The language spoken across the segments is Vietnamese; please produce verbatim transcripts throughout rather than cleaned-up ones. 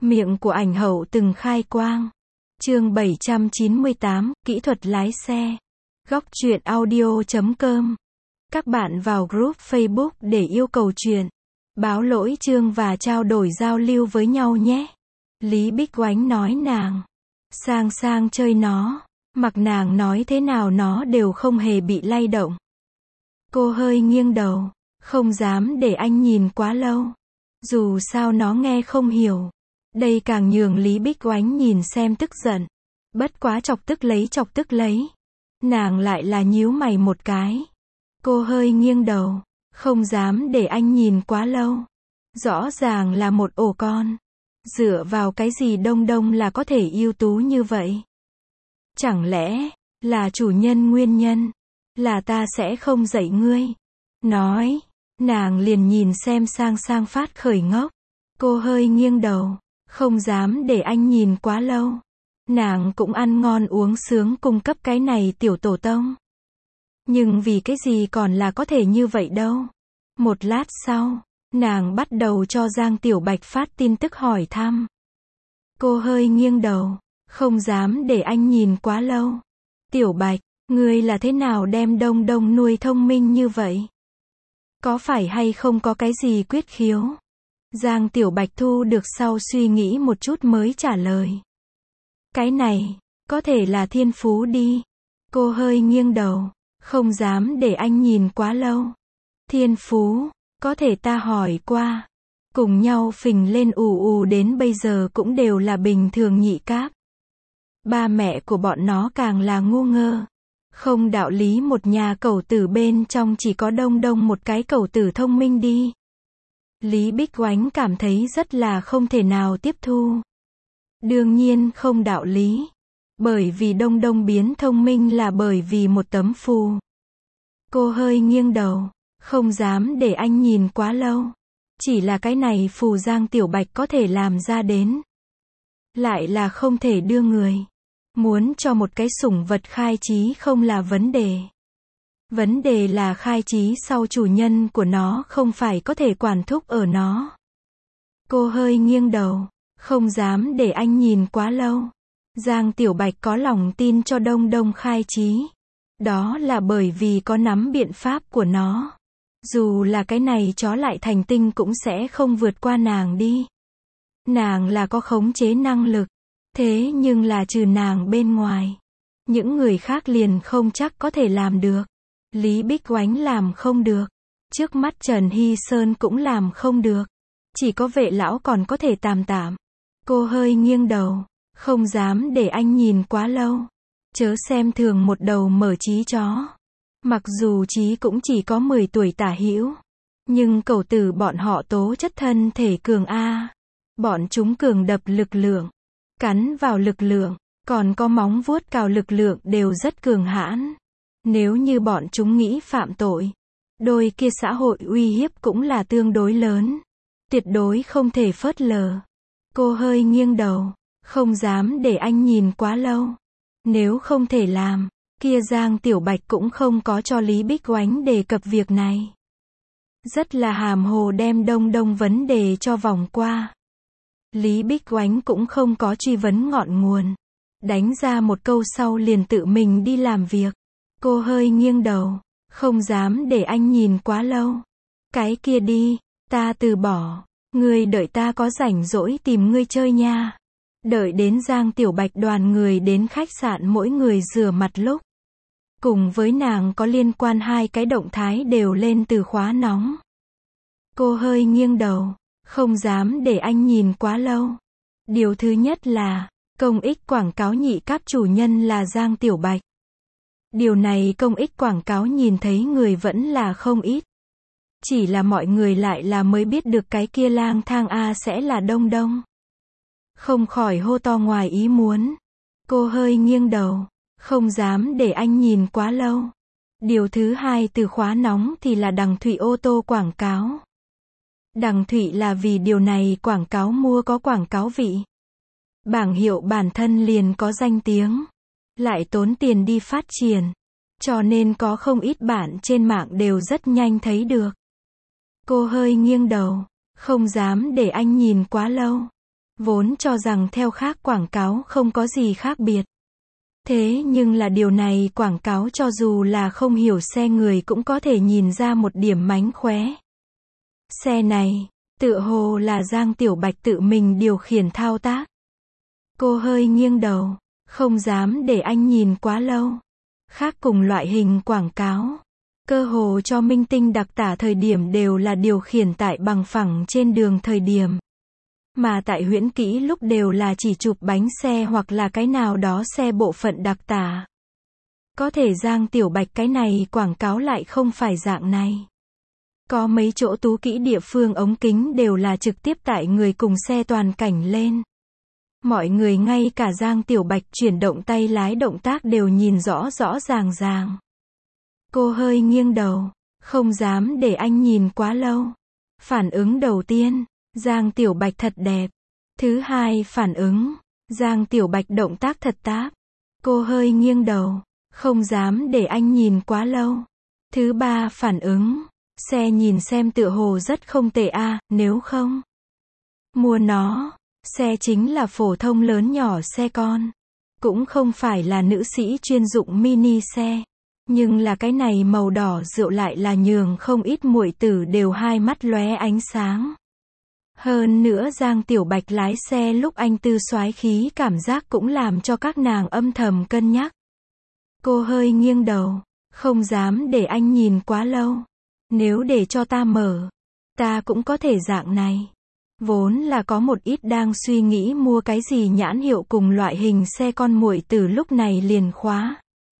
Miệng của ảnh hậu từng khai quang. Chương bảy trăm chín mươi tám, kỹ thuật lái xe. Góc truyện audio chấm com. Các bạn vào group Facebook để yêu cầu truyện, báo lỗi chương và trao đổi giao lưu với nhau nhé. Lý Bích Oánh nói nàng. Sang sang chơi nó. Mặc nàng nói thế nào nó đều không hề bị lay động. Cô hơi nghiêng đầu. Không dám để anh nhìn quá lâu. Dù sao nó nghe không hiểu. Đây càng nhường Lý Bích Oánh nhìn xem tức giận. Bất quá chọc tức lấy chọc tức lấy. Nàng lại là nhíu mày một cái. Cô hơi nghiêng đầu. Không dám để anh nhìn quá lâu. Rõ ràng là một ổ con. Dựa vào cái gì Đông Đông là có thể ưu tú như vậy? Chẳng lẽ là chủ nhân nguyên nhân? Là ta sẽ không dạy ngươi. Nói. Nàng liền nhìn xem sang sang phát khởi ngốc. Cô hơi nghiêng đầu. Không dám để anh nhìn quá lâu. Nàng cũng ăn ngon uống sướng cung cấp cái này tiểu tổ tông. Nhưng vì cái gì còn là có thể như vậy đâu. Một lát sau, nàng bắt đầu cho Giang Tiểu Bạch phát tin tức hỏi thăm. Cô hơi nghiêng đầu. Không dám để anh nhìn quá lâu. Tiểu Bạch, ngươi là thế nào đem Đông Đông nuôi thông minh như vậy? Có phải hay không có cái gì quyết khiếu? Giang Tiểu Bạch thu được sau suy nghĩ một chút mới trả lời. Cái này, có thể là thiên phú đi. Cô hơi nghiêng đầu. Không dám để anh nhìn quá lâu. Thiên phú, có thể ta hỏi qua. Cùng nhau phình lên ù ù đến bây giờ cũng đều là bình thường nhị cáp. Ba mẹ của bọn nó càng là ngu ngơ. Không đạo lý một nhà cẩu tử bên trong chỉ có Đông Đông một cái cẩu tử thông minh đi. Lý Bích Oánh cảm thấy rất là không thể nào tiếp thu. Đương nhiên không đạo lý. Bởi vì Đông Đông biến thông minh là bởi vì một tấm phù. Cô hơi nghiêng đầu. Không dám để anh nhìn quá lâu. Chỉ là cái này phù Giang Tiểu Bạch có thể làm ra đến. Lại là không thể đưa người. Muốn cho một cái sủng vật khai trí không là vấn đề. Vấn đề là khai trí sau chủ nhân của nó không phải có thể quản thúc ở nó. Cô hơi nghiêng đầu. Không dám để anh nhìn quá lâu. Giang Tiểu Bạch có lòng tin cho Đông Đông khai trí. Đó là bởi vì có nắm biện pháp của nó. Dù là cái này chó lại thành tinh cũng sẽ không vượt qua nàng đi. Nàng là có khống chế năng lực. Thế nhưng là trừ nàng bên ngoài. Những người khác liền không chắc có thể làm được. Lý Bích Oánh làm không được. Trước mắt Trần Hy Sơn cũng làm không được. Chỉ có Vệ lão còn có thể tạm tạm. Cô hơi nghiêng đầu. Không dám để anh nhìn quá lâu. Chớ xem thường một đầu mở trí chó. Mặc dù trí cũng chỉ có mười tuổi tả hữu. Nhưng cẩu tử bọn họ tố chất thân thể cường A. Bọn chúng cường đập lực lượng. Cắn vào lực lượng. Còn có móng vuốt cào lực lượng đều rất cường hãn. Nếu như bọn chúng nghĩ phạm tội. Đôi kia xã hội uy hiếp cũng là tương đối lớn. Tuyệt đối không thể phớt lờ. Cô hơi nghiêng đầu. Không dám để anh nhìn quá lâu. Nếu không thể làm, kia Giang Tiểu Bạch cũng không có cho Lý Bích Oánh đề cập việc này. Rất là hàm hồ đem Đông Đông vấn đề cho vòng qua. Lý Bích Oánh cũng không có truy vấn ngọn nguồn. Đánh ra một câu sau liền tự mình đi làm việc. Cô hơi nghiêng đầu. Không dám để anh nhìn quá lâu. Cái kia đi, ta từ bỏ. Ngươi đợi ta có rảnh rỗi tìm ngươi chơi nha. Đợi đến Giang Tiểu Bạch đoàn người đến khách sạn mỗi người rửa mặt lúc. Cùng với nàng có liên quan hai cái động thái đều lên từ khóa nóng. Cô hơi nghiêng đầu. Không dám để anh nhìn quá lâu. Điều thứ nhất là, công ích quảng cáo nhị cáp chủ nhân là Giang Tiểu Bạch. Điều này công ích quảng cáo nhìn thấy người vẫn là không ít. Chỉ là mọi người lại là mới biết được cái kia lang thang A sẽ là Đông Đông. Không khỏi hô to ngoài ý muốn. Cô hơi nghiêng đầu. Không dám để anh nhìn quá lâu. Điều thứ hai từ khóa nóng thì là Đằng Thụy ô tô quảng cáo. Đằng Thụy là vì điều này quảng cáo mua có quảng cáo vị. Bảng hiệu bản thân liền có danh tiếng. Lại tốn tiền đi phát triển. Cho nên có không ít bạn trên mạng đều rất nhanh thấy được. Cô hơi nghiêng đầu. Không dám để anh nhìn quá lâu. Vốn cho rằng theo khác quảng cáo không có gì khác biệt. Thế nhưng là điều này quảng cáo cho dù là không hiểu xe người cũng có thể nhìn ra một điểm mánh khóe. Xe này, tựa hồ là Giang Tiểu Bạch tự mình điều khiển thao tác. Cô hơi nghiêng đầu, không dám để anh nhìn quá lâu. Khác cùng loại hình quảng cáo, cơ hồ cho minh tinh đặc tả thời điểm đều là điều khiển tại bằng phẳng trên đường thời điểm. Mà tại huyễn kỹ lúc đều là chỉ chụp bánh xe hoặc là cái nào đó xe bộ phận đặc tả. Có thể Giang Tiểu Bạch cái này quảng cáo lại không phải dạng này. Có mấy chỗ tú kỹ địa phương ống kính đều là trực tiếp tại người cùng xe toàn cảnh lên. Mọi người ngay cả Giang Tiểu Bạch chuyển động tay lái động tác đều nhìn rõ rõ ràng ràng. Cô hơi nghiêng đầu, không dám để anh nhìn quá lâu. Phản ứng đầu tiên, Giang Tiểu Bạch thật đẹp. Thứ hai phản ứng, Giang Tiểu Bạch động tác thật táp. Cô hơi nghiêng đầu, không dám để anh nhìn quá lâu. Thứ ba phản ứng, xe nhìn xem tựa hồ rất không tệ a, à, nếu không mua nó. Xe chính là phổ thông lớn nhỏ xe con. Cũng không phải là nữ sĩ chuyên dụng mini xe. Nhưng là cái này màu đỏ rượu lại là nhường không ít muội tử đều hai mắt lóe ánh sáng. Hơn nữa Giang Tiểu Bạch lái xe lúc anh tư soái khí cảm giác cũng làm cho các nàng âm thầm cân nhắc. Cô hơi nghiêng đầu, không dám để anh nhìn quá lâu. Nếu để cho ta mở, ta cũng có thể dạng này. Vốn là có một ít đang suy nghĩ mua cái gì nhãn hiệu cùng loại hình xe con muội tử lúc này liền khóa.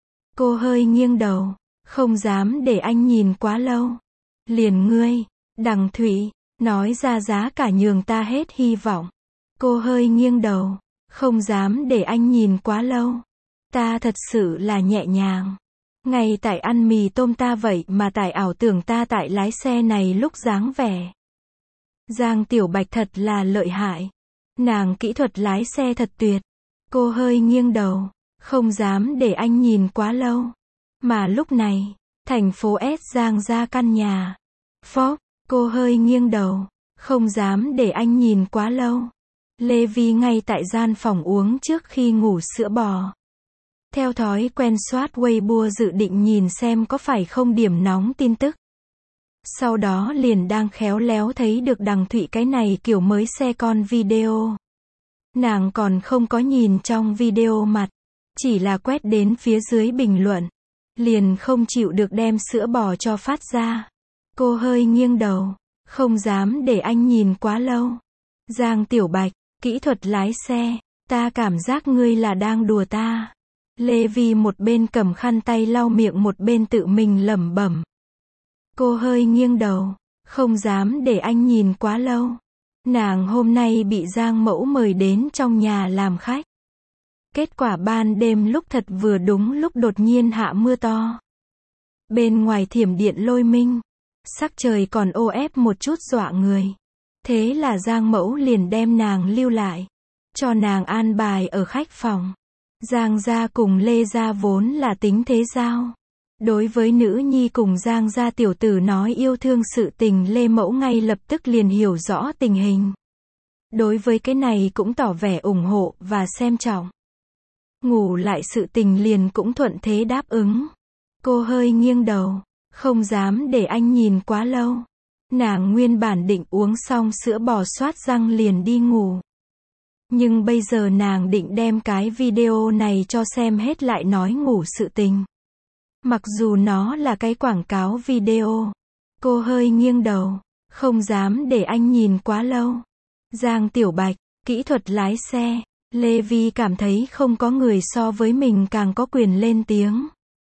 Cô hơi nghiêng đầu, không dám để anh nhìn quá lâu. Liền ngươi, Đằng Thụy, nói ra giá cả nhường ta hết hy vọng. Cô hơi nghiêng đầu, không dám để anh nhìn quá lâu. Ta thật sự là nhẹ nhàng. Ngay tại ăn mì tôm ta vậy mà tại ảo tưởng ta tại lái xe này lúc dáng vẻ. Giang Tiểu Bạch thật là lợi hại. Nàng kỹ thuật lái xe thật tuyệt. Cô hơi nghiêng đầu, không dám để anh nhìn quá lâu. Mà lúc này, thành phố S Giang ra căn nhà. Phó, cô hơi nghiêng đầu, không dám để anh nhìn quá lâu. Lê Vi ngay tại gian phòng uống trước khi ngủ sữa bò. Theo thói quen soát Weibo dự định nhìn xem có phải không điểm nóng tin tức. Sau đó liền đang khéo léo thấy được Đằng Thụy cái này kiểu mới xe con video. Nàng còn không có nhìn trong video mặt, chỉ là quét đến phía dưới bình luận. Liền không chịu được đem sữa bò cho phát ra. Cô hơi nghiêng đầu, không dám để anh nhìn quá lâu. Giang Tiểu Bạch, kỹ thuật lái xe, ta cảm giác ngươi là đang đùa ta. Lê Vi một bên cầm khăn tay lau miệng một bên tự mình lẩm bẩm. Cô hơi nghiêng đầu, không dám để anh nhìn quá lâu. Nàng hôm nay bị Giang Mẫu mời đến trong nhà làm khách. Kết quả ban đêm lúc thật vừa đúng lúc đột nhiên hạ mưa to. Bên ngoài thiểm điện lôi minh. Sắc trời còn ô ép một chút dọa người. Thế là Giang Mẫu liền đem nàng lưu lại. Cho nàng an bài ở khách phòng. Giang gia cùng Lê gia vốn là tính thế giao. Đối với nữ nhi cùng Giang gia tiểu tử nói yêu thương sự tình Lê Mẫu ngay lập tức liền hiểu rõ tình hình. Đối với cái này cũng tỏ vẻ ủng hộ và xem trọng. Ngủ lại sự tình liền cũng thuận thế đáp ứng. Cô hơi nghiêng đầu, không dám để anh nhìn quá lâu. Nàng nguyên bản định uống xong sữa bò xoát răng liền đi ngủ. Nhưng bây giờ nàng định đem cái video này cho xem hết lại nói ngủ sự tình. Mặc dù nó là cái quảng cáo video. Cô hơi nghiêng đầu, không dám để anh nhìn quá lâu. Giang Tiểu Bạch, kỹ thuật lái xe. Lê Vi cảm thấy không có người so với mình càng có quyền lên tiếng.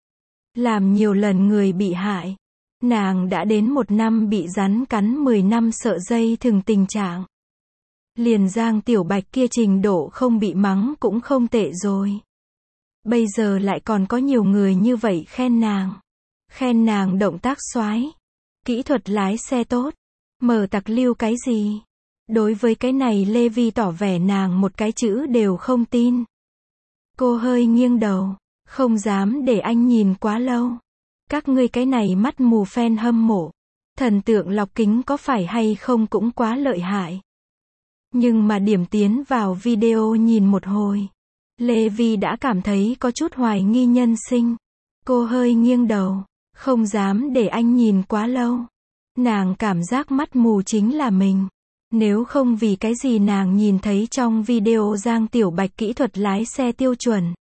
Làm nhiều lần người bị hại. Nàng đã đến một năm bị rắn cắn mười năm sợ dây thừng tình trạng. Liền Giang Tiểu Bạch kia trình độ không bị mắng cũng không tệ rồi. Bây giờ lại còn có nhiều người như vậy khen nàng. Khen nàng động tác xoái. Kỹ thuật lái xe tốt. Mở tặc lưu cái gì? Đối với cái này Lê Vi tỏ vẻ nàng một cái chữ đều không tin. Cô hơi nghiêng đầu, không dám để anh nhìn quá lâu. Các ngươi cái này mắt mù fan hâm mộ. Thần tượng lọc kính có phải hay không cũng quá lợi hại. Nhưng mà điểm tiến vào video nhìn một hồi, Lê Vi đã cảm thấy có chút hoài nghi nhân sinh. Cô hơi nghiêng đầu, không dám để anh nhìn quá lâu. Nàng cảm giác mắt mù chính là mình. Nếu không vì cái gì nàng nhìn thấy trong video Giang Tiểu Bạch kỹ thuật lái xe tiêu chuẩn.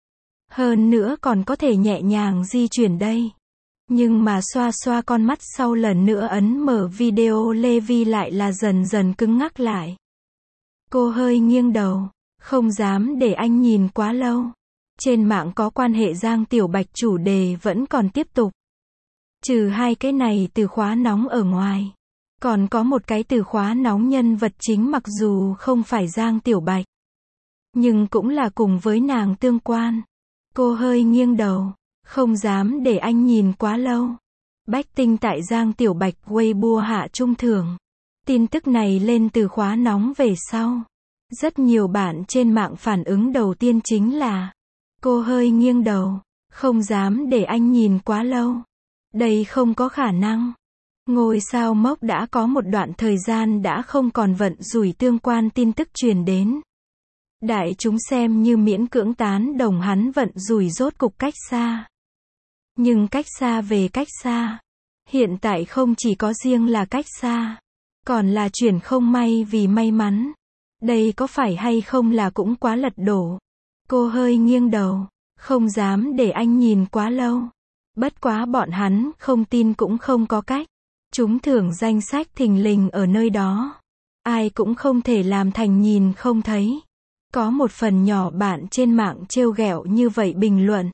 Hơn nữa còn có thể nhẹ nhàng di chuyển đây. Nhưng mà xoa xoa con mắt sau lần nữa ấn mở video Lê Vi lại là dần dần cứng ngắc lại. Cô hơi nghiêng đầu, không dám để anh nhìn quá lâu. Trên mạng có quan hệ Giang Tiểu Bạch chủ đề vẫn còn tiếp tục. Trừ hai cái này từ khóa nóng ở ngoài. Còn có một cái từ khóa nóng nhân vật chính mặc dù không phải Giang Tiểu Bạch. Nhưng cũng là cùng với nàng tương quan. Cô hơi nghiêng đầu, không dám để anh nhìn quá lâu. Bách Tinh tại Giang Tiểu Bạch Weibo hạ trung thưởng. Tin tức này lên từ khóa nóng về sau. Rất nhiều bạn trên mạng phản ứng đầu tiên chính là cô hơi nghiêng đầu, không dám để anh nhìn quá lâu. Đây không có khả năng. Ngôi sao Mốc đã có một đoạn thời gian đã không còn vận rủi tương quan tin tức truyền đến. Đại chúng xem như miễn cưỡng tán đồng hắn vận rủi rốt cục cách xa. Nhưng cách xa về cách xa. Hiện tại không chỉ có riêng là cách xa, còn là chuyển không may vì may mắn. Đây có phải hay không là cũng quá lật đổ. Cô hơi nghiêng đầu, không dám để anh nhìn quá lâu. Bất quá bọn hắn không tin cũng không có cách. Chúng thưởng danh sách thình lình ở nơi đó. Ai cũng không thể làm thành nhìn không thấy. Có một phần nhỏ bạn trên mạng trêu ghẹo như vậy bình luận.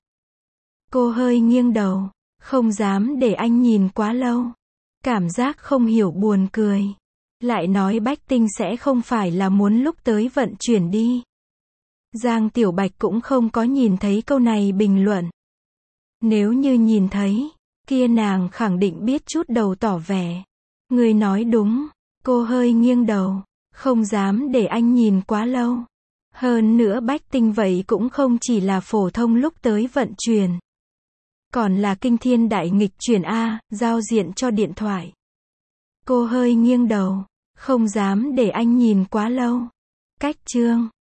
Cô hơi nghiêng đầu, không dám để anh nhìn quá lâu. Cảm giác không hiểu buồn cười. Lại nói Bách Tinh sẽ không phải là muốn lúc tới vận chuyển đi. Giang Tiểu Bạch cũng không có nhìn thấy câu này bình luận. Nếu như nhìn thấy, kia nàng khẳng định biết chút đầu tỏ vẻ. Người nói đúng, cô hơi nghiêng đầu, không dám để anh nhìn quá lâu. Hơn nữa Bách Tinh vậy cũng không chỉ là phổ thông lúc tới vận chuyển. Còn là kinh thiên đại nghịch chuyển A, giao diện cho điện thoại. Cô hơi nghiêng đầu, không dám để anh nhìn quá lâu. Cách chương